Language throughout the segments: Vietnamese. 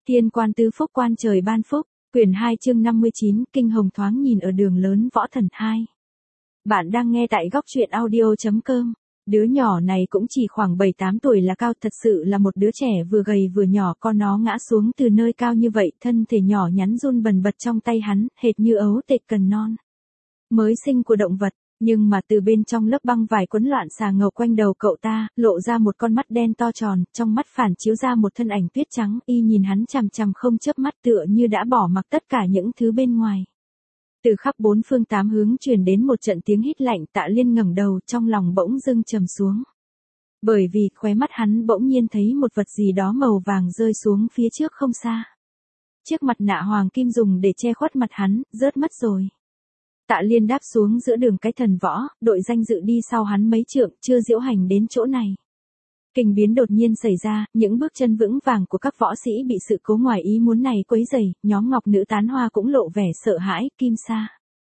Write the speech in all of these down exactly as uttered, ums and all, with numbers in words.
Thiên quan tứ phúc quan trời ban phúc, quyển hai chương năm mươi chín, kinh hồng thoáng nhìn ở đường lớn võ thần hai. Bạn đang nghe tại góc truyện audio chấm com. Đứa nhỏ này cũng chỉ khoảng bảy tám tuổi là cao, thật sự là một đứa trẻ vừa gầy vừa nhỏ, con nó ngã xuống từ nơi cao như vậy, thân thể nhỏ nhắn run bần bật trong tay hắn, hệt như ấu tệt cần non mới sinh của động vật. Nhưng mà từ bên trong lớp băng vải quấn loạn xà ngầu quanh đầu cậu ta, lộ ra một con mắt đen to tròn, trong mắt phản chiếu ra một thân ảnh tuyết trắng, y nhìn hắn chằm chằm không chớp mắt, tựa như đã bỏ mặc tất cả những thứ bên ngoài. Từ khắp bốn phương tám hướng truyền đến một trận tiếng hít lạnh, Tạ Liên ngẩng đầu, trong lòng bỗng dưng trầm xuống. Bởi vì khóe mắt hắn bỗng nhiên thấy một vật gì đó màu vàng rơi xuống phía trước không xa. Chiếc mặt nạ hoàng kim dùng để che khuất mặt hắn, rớt mất rồi. Tạ Liên đáp xuống giữa đường cái thần võ, đội danh dự đi sau hắn mấy trượng, chưa diễu hành đến chỗ này. Kình biến đột nhiên xảy ra, những bước chân vững vàng của các võ sĩ bị sự cố ngoài ý muốn này quấy rầy, nhóm ngọc nữ tán hoa cũng lộ vẻ sợ hãi, kim sa.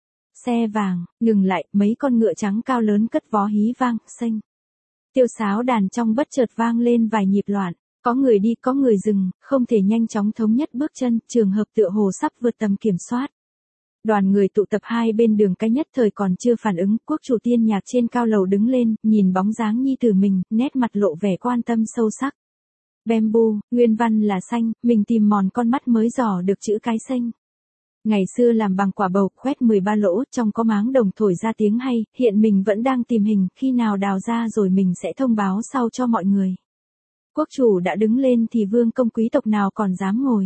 Xe vàng, ngừng lại, mấy con ngựa trắng cao lớn cất vó hí vang, xanh. Tiêu sáo đàn trong bất chợt vang lên vài nhịp loạn, có người đi có người dừng, không thể nhanh chóng thống nhất bước chân, trường hợp tựa hồ sắp vượt tầm kiểm soát. Đoàn người tụ tập hai bên đường cái nhất thời còn chưa phản ứng, quốc chủ tiên nhạc trên cao lầu đứng lên, nhìn bóng dáng nhi tử mình, nét mặt lộ vẻ quan tâm sâu sắc. Bamboo, nguyên văn là xanh, mình tìm mòn con mắt mới dò được chữ cái xanh. Ngày xưa làm bằng quả bầu, khoét mười ba lỗ, trong có máng đồng thổi ra tiếng hay, hiện mình vẫn đang tìm hình, khi nào đào ra rồi mình sẽ thông báo sau cho mọi người. Quốc chủ đã đứng lên thì vương công quý tộc nào còn dám ngồi.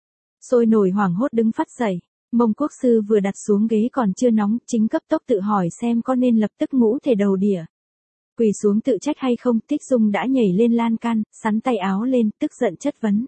Sôi nổi hoảng hốt đứng phắt dậy. Mông quốc sư vừa đặt xuống ghế còn chưa nóng, chính cấp tốc tự hỏi xem có nên lập tức ngũ thể đầu đỉa quỳ xuống tự trách hay không. Tích Dung đã nhảy lên lan can, sắn tay áo lên, tức giận chất vấn.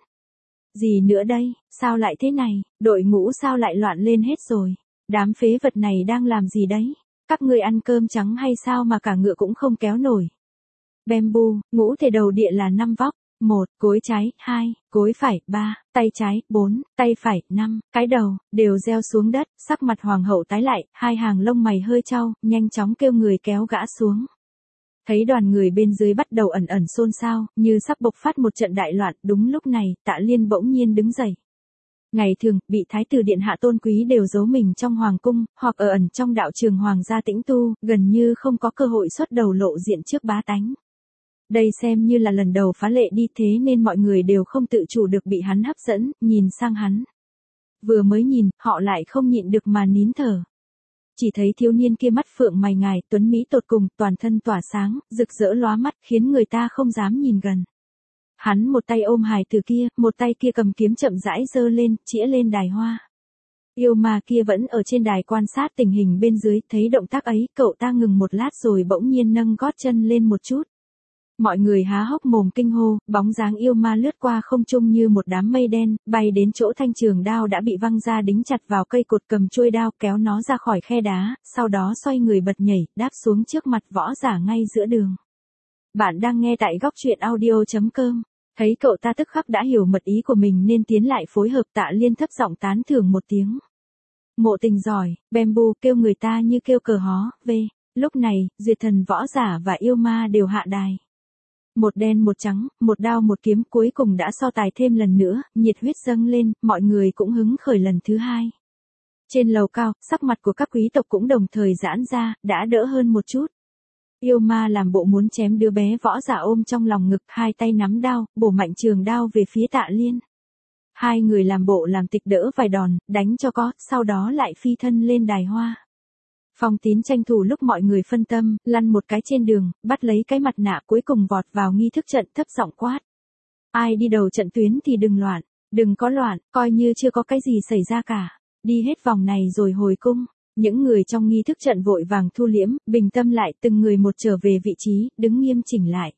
Gì nữa đây, sao lại thế này, đội ngũ sao lại loạn lên hết rồi, đám phế vật này đang làm gì đấy, các ngươi ăn cơm trắng hay sao mà cả ngựa cũng không kéo nổi. Bamboo, ngũ thể đầu địa là năm vóc. Một, gối trái, hai, gối phải, ba, tay trái, bốn, tay phải, năm, cái đầu, đều gieo xuống đất, sắc mặt hoàng hậu tái lại, hai hàng lông mày hơi chau, nhanh chóng kêu người kéo gã xuống. Thấy đoàn người bên dưới bắt đầu ẩn ẩn xôn xao, như sắp bộc phát một trận đại loạn, đúng lúc này, Tạ Liên bỗng nhiên đứng dậy. Ngày thường, bị thái tử điện hạ tôn quý đều giấu mình trong hoàng cung, hoặc ở ẩn trong đạo trường hoàng gia tĩnh tu, gần như không có cơ hội xuất đầu lộ diện trước bá tánh. Đây xem như là lần đầu phá lệ đi, thế nên mọi người đều không tự chủ được bị hắn hấp dẫn, nhìn sang hắn. Vừa mới nhìn, họ lại không nhịn được mà nín thở. Chỉ thấy thiếu niên kia mắt phượng mày ngài, tuấn mỹ tột cùng, toàn thân tỏa sáng, rực rỡ lóa mắt, khiến người ta không dám nhìn gần. Hắn một tay ôm hài tử kia, một tay kia cầm kiếm chậm rãi giơ lên, chĩa lên đài hoa. Yêu ma kia vẫn ở trên đài quan sát tình hình bên dưới, thấy động tác ấy, cậu ta ngừng một lát rồi bỗng nhiên nâng gót chân lên một chút. Mọi người há hốc mồm kinh hô, bóng dáng yêu ma lướt qua không trung như một đám mây đen, bay đến chỗ thanh trường đao đã bị văng ra đính chặt vào cây cột, cầm chuôi đao kéo nó ra khỏi khe đá, sau đó xoay người bật nhảy, đáp xuống trước mặt võ giả ngay giữa đường. Bạn đang nghe tại góc truyện audio chấm com. Thấy cậu ta tức khắc đã hiểu mật ý của mình nên tiến lại phối hợp. Tạ Liên thấp giọng tán thưởng một tiếng. Mộ Tình giỏi, Bamboo, kêu người ta như kêu cờ hó, về. Lúc này, duyệt thần võ giả và yêu ma đều hạ đài. Một đen một trắng, một đao một kiếm, cuối cùng đã so tài thêm lần nữa, nhiệt huyết dâng lên, mọi người cũng hứng khởi lần thứ hai. Trên lầu cao, sắc mặt của các quý tộc cũng đồng thời giãn ra, đã đỡ hơn một chút. Yêu ma làm bộ muốn chém đứa bé võ giả ôm trong lòng ngực, hai tay nắm đao, bổ mạnh trường đao về phía Tạ Liên. Hai người làm bộ làm tịch đỡ vài đòn, đánh cho có, sau đó lại phi thân lên đài hoa. Phong Tín tranh thủ lúc mọi người phân tâm, lăn một cái trên đường, bắt lấy cái mặt nạ, cuối cùng vọt vào nghi thức trận, thấp giọng quát. Ai đi đầu trận tuyến thì đừng loạn, đừng có loạn, coi như chưa có cái gì xảy ra cả, đi hết vòng này rồi hồi cung. Những người trong nghi thức trận vội vàng thu liễm, bình tâm lại, từng người một trở về vị trí, đứng nghiêm chỉnh lại.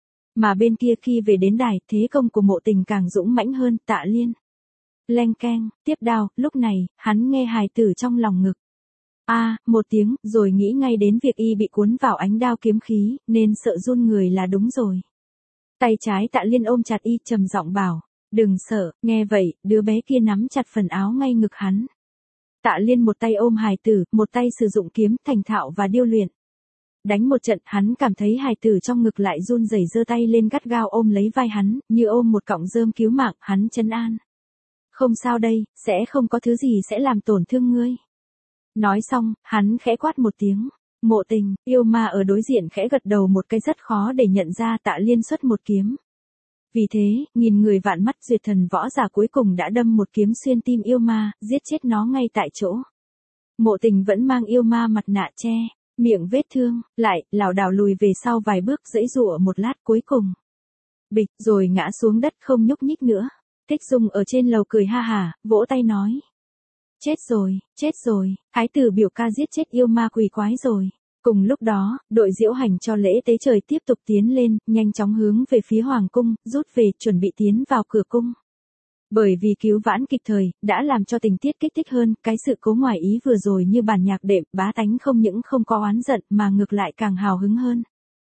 Mà bên kia khi về đến đài, thế công của Mộ Tình càng dũng mãnh hơn. Tạ Liên leng keng, tiếp đao, lúc này, hắn nghe hài tử trong lòng ngực. A, à, một tiếng, rồi nghĩ ngay đến việc y bị cuốn vào ánh đao kiếm khí, nên sợ run người là đúng rồi. Tay trái Tạ Liên ôm chặt y, trầm giọng bảo, đừng sợ. Nghe vậy, đứa bé kia nắm chặt phần áo ngay ngực hắn. Tạ Liên một tay ôm hài tử, một tay sử dụng kiếm, thành thạo và điêu luyện. Đánh một trận, hắn cảm thấy hài tử trong ngực lại run rẩy, giơ tay lên gắt gao ôm lấy vai hắn, như ôm một cọng rơm cứu mạng, hắn trấn an. Không sao đây, sẽ không có thứ gì sẽ làm tổn thương ngươi. Nói xong, hắn khẽ quát một tiếng. Mộ Tình, yêu ma ở đối diện khẽ gật đầu một cái rất khó để nhận ra Tạ Liên xuất một kiếm. Vì thế, nghìn người vạn mắt duyệt thần võ giả cuối cùng đã đâm một kiếm xuyên tim yêu ma, giết chết nó ngay tại chỗ. Mộ Tình vẫn mang yêu ma mặt nạ che, miệng vết thương, lại, lảo đảo lùi về sau vài bước giãy giụa một lát cuối cùng. Bịch, rồi ngã xuống đất không nhúc nhích nữa. Thích Dung ở trên lầu cười ha hả, vỗ tay nói. Chết rồi, chết rồi, thái tử biểu ca giết chết yêu ma quỷ quái rồi. Cùng lúc đó, đội diễu hành cho lễ tế trời tiếp tục tiến lên, nhanh chóng hướng về phía hoàng cung, rút về, chuẩn bị tiến vào cửa cung. Bởi vì cứu vãn kịp thời, đã làm cho tình tiết kích thích hơn, cái sự cố ngoài ý vừa rồi như bản nhạc đệm, bá tánh không những không có oán giận mà ngược lại càng hào hứng hơn.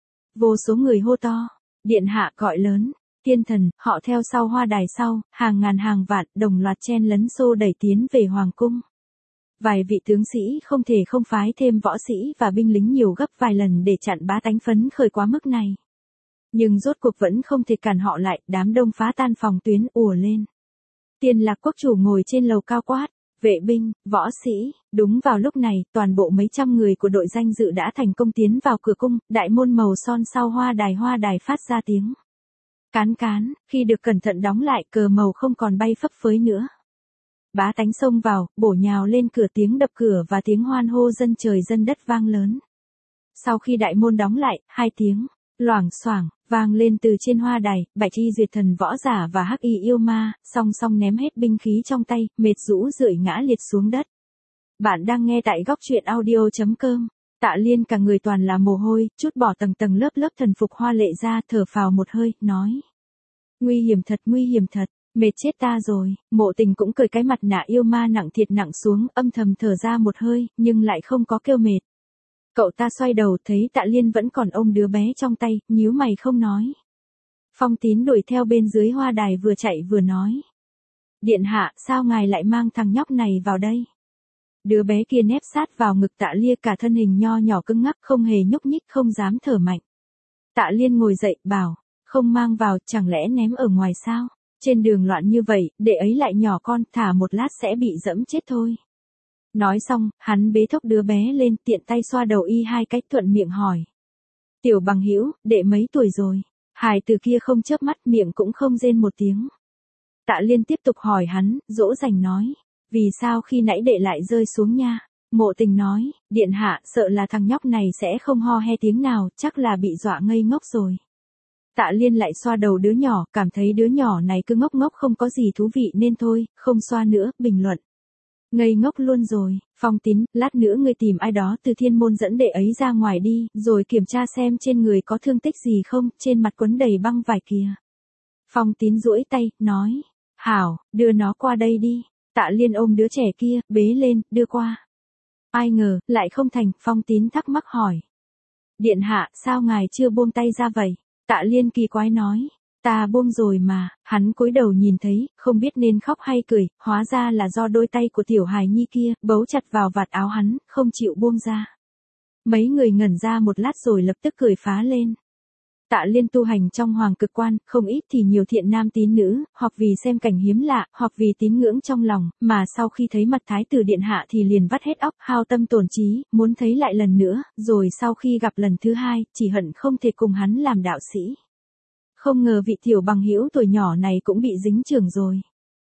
Vô số người hô to, điện hạ gọi lớn, tiên thần, họ theo sau hoa đài sau, hàng ngàn hàng vạn, đồng loạt chen lấn xô đẩy tiến về hoàng cung. Vài vị tướng sĩ không thể không phái thêm võ sĩ và binh lính nhiều gấp vài lần để chặn bá tánh phấn khởi quá mức này. Nhưng rốt cuộc vẫn không thể cản họ lại, đám đông phá tan phòng tuyến ùa lên. Tiên Lạc quốc chủ ngồi trên lầu cao quát, vệ binh, võ sĩ, đúng vào lúc này, toàn bộ mấy trăm người của đội danh dự đã thành công tiến vào cửa cung, đại môn màu son sau hoa đài hoa đài phát ra tiếng. Cán cán, khi được cẩn thận đóng lại cờ màu không còn bay phấp phới nữa. Bá tánh xông vào, bổ nhào lên cửa, tiếng đập cửa và tiếng hoan hô dân trời dân đất vang lớn. Sau khi đại môn đóng lại, hai tiếng, loảng xoảng, vang lên từ trên hoa đài, Bạch Y duyệt thần võ giả và Hắc Y yêu ma, song song ném hết binh khí trong tay, mệt rũ rượi ngã liệt xuống đất. Bạn đang nghe tại góc truyện audio chấm com. Tạ Liên cả người toàn là mồ hôi, chút bỏ tầng tầng lớp lớp thần phục hoa lệ ra, thở phào một hơi, nói. Nguy hiểm thật, nguy hiểm thật. Mệt chết ta rồi. Mộ Tình cũng cởi cái mặt nạ yêu ma nặng thiệt nặng xuống, âm thầm thở ra một hơi, nhưng lại không có kêu mệt. Cậu ta xoay đầu thấy Tạ Liên vẫn còn ôm đứa bé trong tay, nhíu mày không nói. Phong Tín đuổi theo bên dưới hoa đài vừa chạy vừa nói. Điện hạ, sao ngài lại mang thằng nhóc này vào đây? Đứa bé kia nép sát vào ngực Tạ Liên, cả thân hình nho nhỏ cứng ngắc, không hề nhúc nhích, không dám thở mạnh. Tạ Liên ngồi dậy, bảo, không mang vào, chẳng lẽ ném ở ngoài sao? Trên đường loạn như vậy, để ấy lại nhỏ con, thả một lát sẽ bị dẫm chết thôi. Nói xong, hắn bế thốc đứa bé lên, tiện tay xoa đầu y hai cách, thuận miệng hỏi. Tiểu Bằng Hữu, đệ mấy tuổi rồi? Hài từ kia không chớp mắt, miệng cũng không rên một tiếng. Tạ Liên tiếp tục hỏi hắn, dỗ dành nói. Vì sao khi nãy đệ lại rơi xuống nha? Mộ Tình nói, điện hạ, sợ là thằng nhóc này sẽ không ho he tiếng nào, chắc là bị dọa ngây ngốc rồi. Tạ Liên lại xoa đầu đứa nhỏ, cảm thấy đứa nhỏ này cứ ngốc ngốc không có gì thú vị nên thôi, không xoa nữa, bình luận. Ngây ngốc luôn rồi. Phong Tín, lát nữa ngươi tìm ai đó từ thiên môn dẫn đệ ấy ra ngoài đi, rồi kiểm tra xem trên người có thương tích gì không, trên mặt quấn đầy băng vải kìa. Phong Tín duỗi tay, nói, hảo, đưa nó qua đây đi. Tạ Liên ôm đứa trẻ kia, bế lên, đưa qua. Ai ngờ, lại không thành, Phong Tín thắc mắc hỏi. Điện hạ, sao ngài chưa buông tay ra vậy? Tạ Liên kỳ quái nói, ta buông rồi mà. Hắn cúi đầu nhìn thấy, không biết nên khóc hay cười, hóa ra là do đôi tay của tiểu hài nhi kia, bấu chặt vào vạt áo hắn, không chịu buông ra. Mấy người ngẩn ra một lát rồi lập tức cười phá lên. Tạ Liên tu hành trong hoàng cực quan, không ít thì nhiều thiện nam tín nữ, hoặc vì xem cảnh hiếm lạ, hoặc vì tín ngưỡng trong lòng, mà sau khi thấy mặt thái tử điện hạ thì liền vắt hết óc, hao tâm tổn trí, muốn thấy lại lần nữa, rồi sau khi gặp lần thứ hai, chỉ hận không thể cùng hắn làm đạo sĩ. Không ngờ vị tiểu bằng hữu tuổi nhỏ này cũng bị dính chưởng rồi.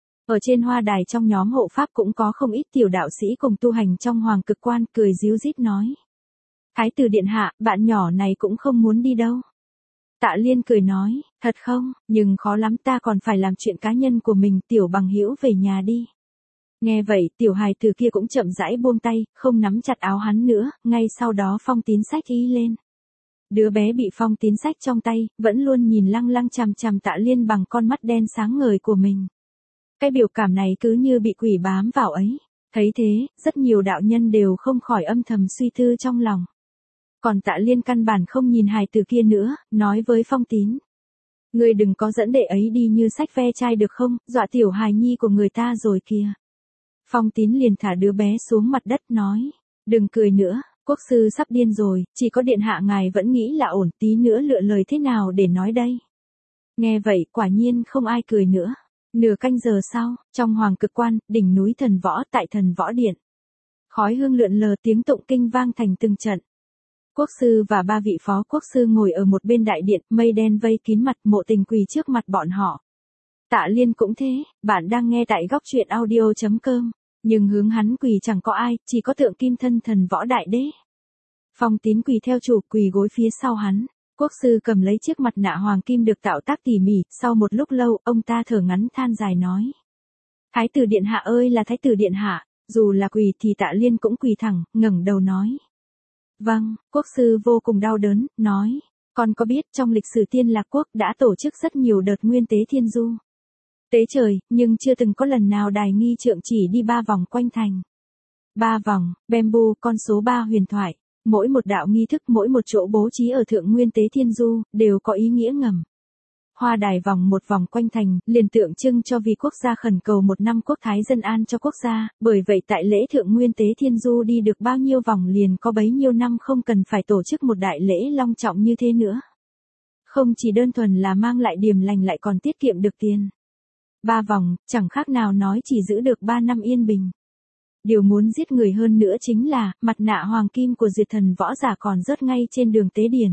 Ở trên hoa đài trong nhóm hộ pháp cũng có không ít tiểu đạo sĩ cùng tu hành trong hoàng cực quan, cười ríu rít nói. Thái tử điện hạ, bạn nhỏ này cũng không muốn đi đâu. Tạ Liên cười nói, thật không, nhưng khó lắm, ta còn phải làm chuyện cá nhân của mình, tiểu bằng hữu về nhà đi. Nghe vậy, tiểu hài từ kia cũng chậm rãi buông tay, không nắm chặt áo hắn nữa, ngay sau đó Phong Tín xách y lên. Đứa bé bị Phong Tín xách trong tay, vẫn luôn nhìn lăng lăng chằm chằm Tạ Liên bằng con mắt đen sáng ngời của mình. Cái biểu cảm này cứ như bị quỷ bám vào ấy. Thấy thế, rất nhiều đạo nhân đều không khỏi âm thầm suy tư trong lòng. Còn Tạ Liên căn bản không nhìn hài từ kia nữa, nói với Phong Tín. Ngươi đừng có dẫn đệ ấy đi như sách ve chai được không, dọa tiểu hài nhi của người ta rồi kìa. Phong Tín liền thả đứa bé xuống mặt đất nói. Đừng cười nữa, quốc sư sắp điên rồi, chỉ có điện hạ ngài vẫn nghĩ là ổn, tí nữa lựa lời thế nào để nói đây. Nghe vậy quả nhiên không ai cười nữa. Nửa canh giờ sau, trong Hoàng Cực Quan, đỉnh núi Thần Võ tại Thần Võ Điện. Khói hương lượn lờ, tiếng tụng kinh vang thành từng trận. Quốc sư và ba vị phó quốc sư ngồi ở một bên đại điện, mây đen vây kín mặt, Mộ Tình quỳ trước mặt bọn họ. Tạ Liên cũng thế, bạn đang nghe tại góc truyện audio chấm com, nhưng hướng hắn quỳ chẳng có ai, chỉ có tượng kim thân Thần Võ Đại Đế. Phong Tín quỳ theo chủ, quỳ gối phía sau hắn. Quốc sư cầm lấy chiếc mặt nạ hoàng kim được tạo tác tỉ mỉ, sau một lúc lâu, ông ta thở ngắn than dài nói. Thái tử điện hạ ơi là thái tử điện hạ, dù là quỳ thì Tạ Liên cũng quỳ thẳng, ngẩng đầu nói. Vâng, quốc sư vô cùng đau đớn, nói, con có biết trong lịch sử Tiên Lạc Quốc đã tổ chức rất nhiều đợt nguyên tế thiên du. Tế trời, nhưng chưa từng có lần nào đài nghi trượng chỉ đi ba vòng quanh thành. Ba vòng, bamboo, con số ba huyền thoại. Mỗi một đạo nghi thức, mỗi một chỗ bố trí ở thượng nguyên tế thiên du, đều có ý nghĩa ngầm. Hoa đài vòng một vòng quanh thành, liền tượng trưng cho vì quốc gia khẩn cầu một năm quốc thái dân an cho quốc gia, bởi vậy tại lễ thượng nguyên tế thiên du đi được bao nhiêu vòng liền có bấy nhiêu năm không cần phải tổ chức một đại lễ long trọng như thế nữa. Không chỉ đơn thuần là mang lại điềm lành lại còn tiết kiệm được tiền. Ba vòng, chẳng khác nào nói chỉ giữ được ba năm yên bình. Điều muốn giết người hơn nữa chính là, mặt nạ hoàng kim của Duyệt Thần Võ Giả còn rớt ngay trên đường tế điển.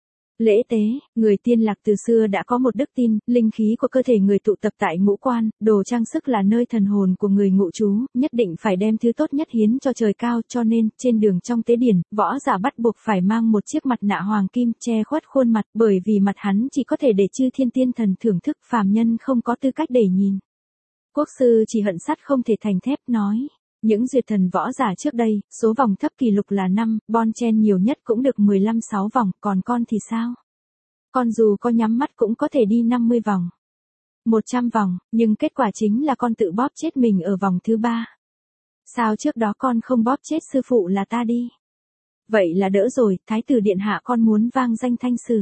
Lễ tế, người Tiên Lạc từ xưa đã có một đức tin, linh khí của cơ thể người tụ tập tại ngũ quan, đồ trang sức là nơi thần hồn của người ngụ trú, nhất định phải đem thứ tốt nhất hiến cho trời cao, cho nên, trên đường trong tế điển, võ giả bắt buộc phải mang một chiếc mặt nạ hoàng kim che khuất khuôn mặt, bởi vì mặt hắn chỉ có thể để chư thiên tiên thần thưởng thức, phàm nhân không có tư cách để nhìn. Quốc sư chỉ hận sắt không thể thành thép, nói. Những Duyệt Thần Võ Giả trước đây, số vòng thấp kỷ lục là năm, Bon Chen nhiều nhất cũng được mười lăm sáu vòng, còn con thì sao? Con dù có nhắm mắt cũng có thể đi năm mươi vòng. một trăm vòng, nhưng kết quả chính là con tự bóp chết mình ở vòng thứ ba. Sao trước đó con không bóp chết sư phụ là ta đi? Vậy là đỡ rồi, thái tử điện hạ con muốn vang danh Thanh Sử.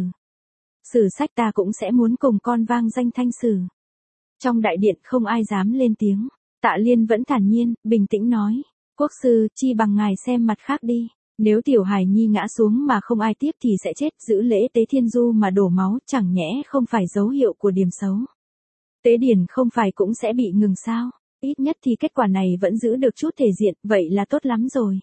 Sử sách ta cũng sẽ muốn cùng con vang danh Thanh Sử. Trong đại điện không ai dám lên tiếng. Tạ Liên vẫn thản nhiên, bình tĩnh nói, quốc sư, chi bằng ngài xem mặt khác đi, nếu tiểu hài nhi ngã xuống mà không ai tiếp thì sẽ chết, giữ lễ tế thiên du mà đổ máu, chẳng nhẽ không phải dấu hiệu của điểm xấu. Tế điển không phải cũng sẽ bị ngừng sao, ít nhất thì kết quả này vẫn giữ được chút thể diện, vậy là tốt lắm rồi.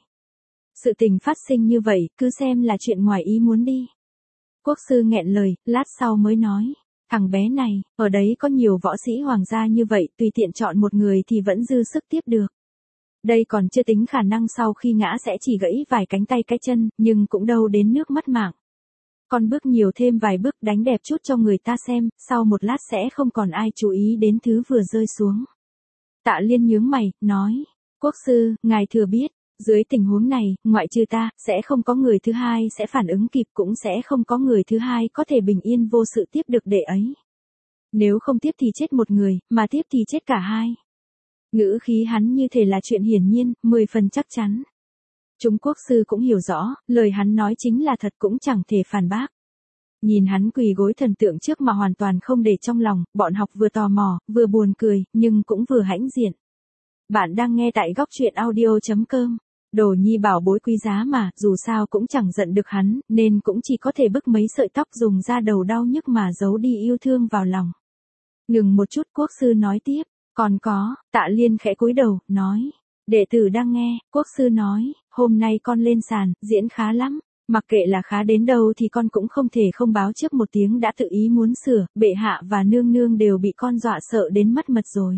Sự tình phát sinh như vậy, cứ xem là chuyện ngoài ý muốn đi. Quốc sư nghẹn lời, lát sau mới nói. Thằng bé này, ở đấy có nhiều võ sĩ hoàng gia như vậy, tùy tiện chọn một người thì vẫn dư sức tiếp được. Đây còn chưa tính khả năng sau khi ngã sẽ chỉ gãy vài cánh tay cái chân, nhưng cũng đâu đến nước mất mạng. Con bước nhiều thêm vài bước đánh đẹp chút cho người ta xem, sau một lát sẽ không còn ai chú ý đến thứ vừa rơi xuống. Tạ Liên nhướng mày, nói, quốc sư, ngài thừa biết. Dưới tình huống này, ngoại trừ ta, sẽ không có người thứ hai sẽ phản ứng kịp, cũng sẽ không có người thứ hai có thể bình yên vô sự tiếp được đệ ấy. Nếu không tiếp thì chết một người, mà tiếp thì chết cả hai. Ngữ khí hắn như thể là chuyện hiển nhiên, mười phần chắc chắn. Chúng quốc sư cũng hiểu rõ, lời hắn nói chính là thật cũng chẳng thể phản bác. Nhìn hắn quỳ gối thần tượng trước mà hoàn toàn không để trong lòng, bọn học vừa tò mò, vừa buồn cười, nhưng cũng vừa hãnh diện. Bạn đang nghe tại góc truyện audio chấm com. Đồ nhi bảo bối quý giá mà, dù sao cũng chẳng giận được hắn, nên cũng chỉ có thể bức mấy sợi tóc dùng ra đầu đau nhức mà giấu đi yêu thương vào lòng. Ngừng một chút, quốc sư nói tiếp, còn có, Tạ Liên khẽ cúi đầu, nói, đệ tử đang nghe, quốc sư nói, hôm nay con lên sàn, diễn khá lắm, mặc kệ là khá đến đâu thì con cũng không thể không báo trước một tiếng đã tự ý muốn sửa, bệ hạ và nương nương đều bị con dọa sợ đến mất mật rồi.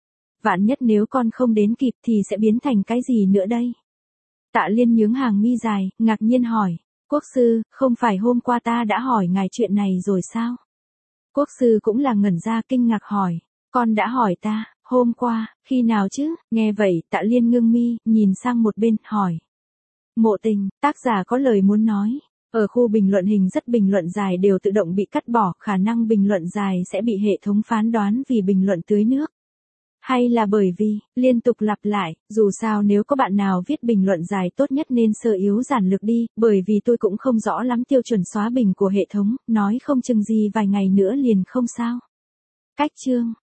Vạn nhất nếu con không đến kịp thì sẽ biến thành cái gì nữa đây? Tạ Liên nhướng hàng mi dài, ngạc nhiên hỏi, quốc sư, không phải hôm qua ta đã hỏi ngài chuyện này rồi sao? Quốc sư cũng là ngẩn ra kinh ngạc hỏi, con đã hỏi ta, hôm qua, khi nào chứ? Nghe vậy, Tạ Liên ngưng mi, nhìn sang một bên, hỏi. Mộ Tình, tác giả có lời muốn nói. Ở khu bình luận hình rất bình luận dài đều tự động bị cắt bỏ, khả năng bình luận dài sẽ bị hệ thống phán đoán vì bình luận tưới nước. Hay là bởi vì, liên tục lặp lại, dù sao nếu có bạn nào viết bình luận dài tốt nhất nên sơ yếu giản lược đi, bởi vì tôi cũng không rõ lắm tiêu chuẩn xóa bình của hệ thống, nói không chừng gì vài ngày nữa liền không sao. Cách chương,